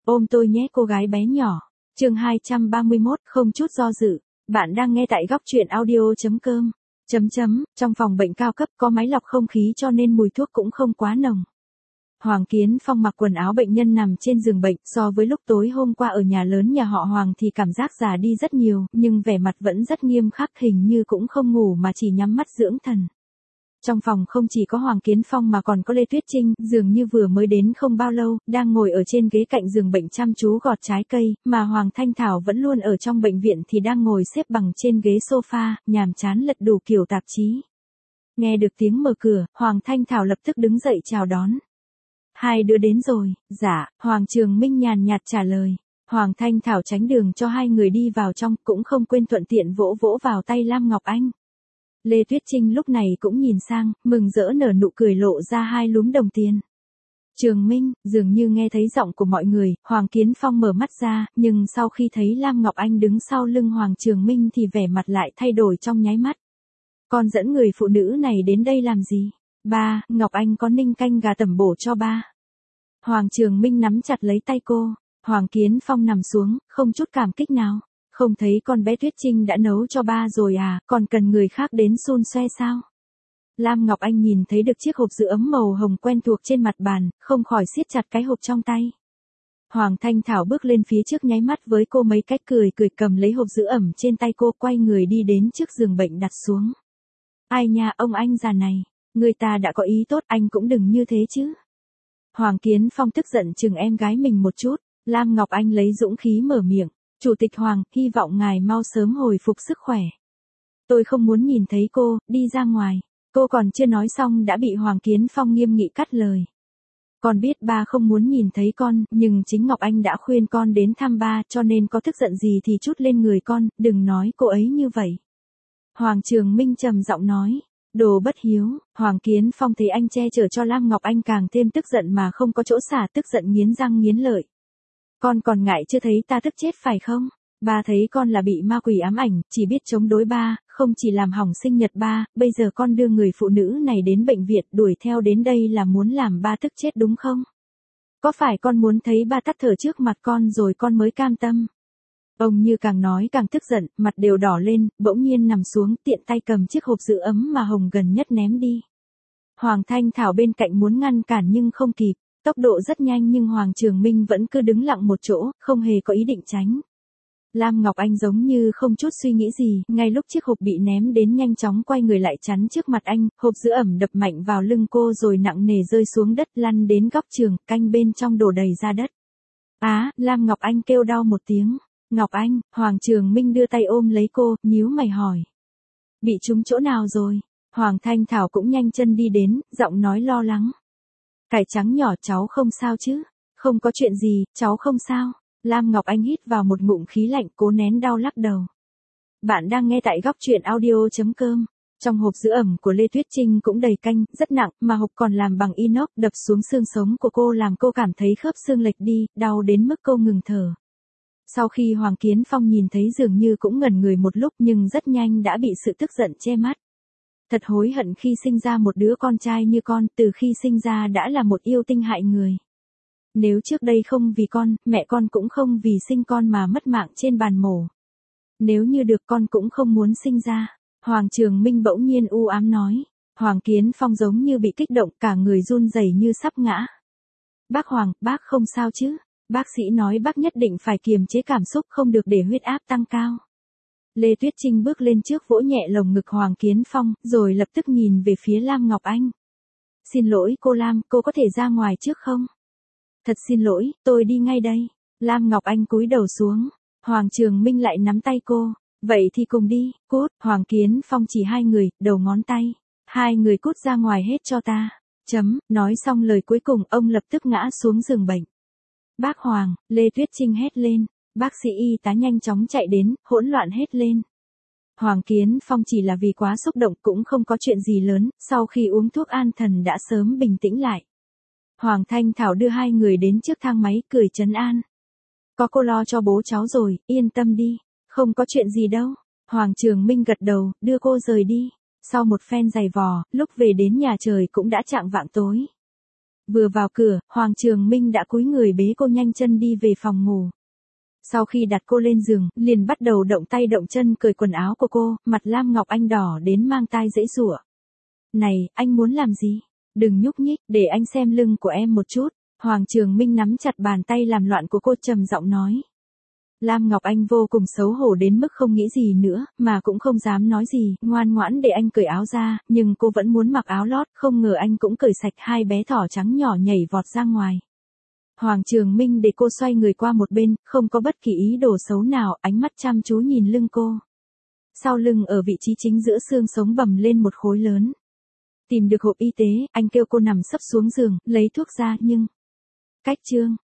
Ôm tôi nhé cô gái bé nhỏ. Chương 231, không chút do dự. Bạn đang nghe tại góc truyện audio.com. Trong phòng bệnh cao cấp có máy lọc không khí cho nên mùi thuốc cũng không quá nồng. Hoàng Kiến Phong mặc quần áo bệnh nhân nằm trên giường bệnh, so với lúc tối hôm qua ở nhà lớn nhà họ Hoàng thì cảm giác già đi rất nhiều, nhưng vẻ mặt vẫn rất nghiêm khắc, hình như cũng không ngủ mà chỉ nhắm mắt dưỡng thần. Trong phòng không chỉ có Hoàng Kiến Phong mà còn có Lê Tuyết Trinh, dường như vừa mới đến không bao lâu, đang ngồi ở trên ghế cạnh giường bệnh chăm chú gọt trái cây, mà Hoàng Thanh Thảo vẫn luôn ở trong bệnh viện thì đang ngồi xếp bằng trên ghế sofa, nhàm chán lật đủ kiểu tạp chí. Nghe được tiếng mở cửa, Hoàng Thanh Thảo lập tức đứng dậy chào đón. Hai đứa đến rồi, dạ, Hoàng Trường Minh nhàn nhạt trả lời. Hoàng Thanh Thảo tránh đường cho hai người đi vào trong, cũng không quên thuận tiện vỗ vỗ vào tay Lam Ngọc Anh. Lê Tuyết Trinh lúc này cũng nhìn sang, mừng rỡ nở nụ cười lộ ra hai lúm đồng tiền. Trường Minh, dường như nghe thấy giọng của mọi người, Hoàng Kiến Phong mở mắt ra, nhưng sau khi thấy Lam Ngọc Anh đứng sau lưng Hoàng Trường Minh thì vẻ mặt lại thay đổi trong nháy mắt. Con dẫn người phụ nữ này đến đây làm gì? Ba, Ngọc Anh có ninh canh gà tẩm bổ cho ba. Hoàng Trường Minh nắm chặt lấy tay cô, Hoàng Kiến Phong nằm xuống, không chút cảm kích nào. Không thấy con bé Tuyết Trinh đã nấu cho ba rồi à, còn cần người khác đến xun xoe sao? Lam Ngọc Anh nhìn thấy được chiếc hộp giữ ấm màu hồng quen thuộc trên mặt bàn, không khỏi siết chặt cái hộp trong tay. Hoàng Thanh Thảo bước lên phía trước nháy mắt với cô mấy cách cười cầm lấy hộp giữ ẩm trên tay cô, quay người đi đến trước giường bệnh đặt xuống. Ai nha, ông anh già này, người ta đã có ý tốt, anh cũng đừng như thế chứ. Hoàng Kiến Phong tức giận chừng em gái mình một chút, Lam Ngọc Anh lấy dũng khí mở miệng. Chủ tịch Hoàng, hy vọng ngài mau sớm hồi phục sức khỏe. Tôi không muốn nhìn thấy cô, đi ra ngoài. Cô còn chưa nói xong đã bị Hoàng Kiến Phong nghiêm nghị cắt lời. Con biết ba không muốn nhìn thấy con, nhưng chính Ngọc Anh đã khuyên con đến thăm ba, cho nên có tức giận gì thì trút lên người con, đừng nói cô ấy như vậy. Hoàng Trường Minh trầm giọng nói. Đồ bất hiếu. Hoàng Kiến Phong thấy anh che chở cho Lam Ngọc Anh càng thêm tức giận mà không có chỗ xả, tức giận nghiến răng nghiến lợi. Con còn ngại chưa thấy ta tức chết phải không? Ba thấy con là bị ma quỷ ám ảnh, chỉ biết chống đối ba, không chỉ làm hỏng sinh nhật ba, bây giờ con đưa người phụ nữ này đến bệnh viện đuổi theo đến đây là muốn làm ba tức chết đúng không? Có phải con muốn thấy ba tắt thở trước mặt con rồi con mới cam tâm? Ông như càng nói càng tức giận, mặt đều đỏ lên, bỗng nhiên nằm xuống, tiện tay cầm chiếc hộp giữ ấm mà hồng gần nhất ném đi. Hoàng Thanh Thảo bên cạnh muốn ngăn cản nhưng không kịp. Tốc độ rất nhanh nhưng Hoàng Trường Minh vẫn cứ đứng lặng một chỗ, không hề có ý định tránh. Lam Ngọc Anh giống như không chút suy nghĩ gì, ngay lúc chiếc hộp bị ném đến nhanh chóng quay người lại chắn trước mặt anh, hộp giữ ẩm đập mạnh vào lưng cô rồi nặng nề rơi xuống đất, lăn đến góc giường, canh bên trong đổ đầy ra đất. Lam Ngọc Anh kêu đau một tiếng. Ngọc Anh, Hoàng Trường Minh đưa tay ôm lấy cô, nhíu mày hỏi. Bị trúng chỗ nào rồi? Hoàng Thanh Thảo cũng nhanh chân đi đến, giọng nói lo lắng. Cải trắng nhỏ, cháu không sao chứ? Không có chuyện gì, cháu không sao. Lam Ngọc Anh hít vào một ngụm khí lạnh, cố nén đau lắc đầu. Bạn đang nghe tại góc truyện audio.com. Trong hộp giữ ẩm của Lê Tuyết Trinh cũng đầy canh, rất nặng, mà hộp còn làm bằng inox, đập xuống xương sống của cô làm cô cảm thấy khớp xương lệch đi, đau đến mức cô ngừng thở. Sau khi Hoàng Kiến Phong nhìn thấy dường như cũng ngẩn người một lúc nhưng rất nhanh đã bị sự tức giận che mắt. Thật hối hận khi sinh ra một đứa con trai như con, từ khi sinh ra đã là một yêu tinh hại người. Nếu trước đây không vì con, mẹ con cũng không vì sinh con mà mất mạng trên bàn mổ. Nếu như được con cũng không muốn sinh ra. Hoàng Trường Minh bỗng nhiên u ám nói. Hoàng Kiến Phong giống như bị kích động, cả người run rẩy như sắp ngã. Bác Hoàng, bác không sao chứ? Bác sĩ nói bác nhất định phải kiềm chế cảm xúc, không được để huyết áp tăng cao. Lê Tuyết Trinh bước lên trước vỗ nhẹ lồng ngực Hoàng Kiến Phong, rồi lập tức nhìn về phía Lam Ngọc Anh. Xin lỗi cô Lam, cô có thể ra ngoài trước không? Thật xin lỗi, tôi đi ngay đây. Lam Ngọc Anh cúi đầu xuống. Hoàng Trường Minh lại nắm tay cô. Vậy thì cùng đi, cút. Hoàng Kiến Phong chỉ hai người, đầu ngón tay. Hai người cút ra ngoài hết cho ta. Nói xong lời cuối cùng ông lập tức ngã xuống giường bệnh. Bác Hoàng, Lê Tuyết Trinh hét lên. Bác sĩ y tá nhanh chóng chạy đến, hỗn loạn hết lên. Hoàng Kiến Phong chỉ là vì quá xúc động cũng không có chuyện gì lớn, sau khi uống thuốc an thần đã sớm bình tĩnh lại. Hoàng Thanh Thảo đưa hai người đến trước thang máy cười trấn an. Có cô lo cho bố cháu rồi, yên tâm đi, không có chuyện gì đâu. Hoàng Trường Minh gật đầu, đưa cô rời đi. Sau một phen giày vò, lúc về đến nhà trời cũng đã chạng vạng tối. Vừa vào cửa, Hoàng Trường Minh đã cúi người bế cô nhanh chân đi về phòng ngủ. Sau khi đặt cô lên giường, liền bắt đầu động tay động chân cởi quần áo của cô, mặt Lam Ngọc Anh đỏ đến mang tai giãy giụa. Này, anh muốn làm gì? Đừng nhúc nhích, để anh xem lưng của em một chút. Hoàng Trường Minh nắm chặt bàn tay làm loạn của cô trầm giọng nói. Lam Ngọc Anh vô cùng xấu hổ đến mức không nghĩ gì nữa, mà cũng không dám nói gì, ngoan ngoãn để anh cởi áo ra, nhưng cô vẫn muốn mặc áo lót, không ngờ anh cũng cởi sạch, hai bé thỏ trắng nhỏ nhảy vọt ra ngoài. Hoàng Trường Minh để cô xoay người qua một bên, không có bất kỳ ý đồ xấu nào, ánh mắt chăm chú nhìn lưng cô. Sau lưng ở vị trí chính giữa xương sống bầm lên một khối lớn. Tìm được hộp y tế, anh kêu cô nằm sấp xuống giường, lấy thuốc ra nhưng... Cách chương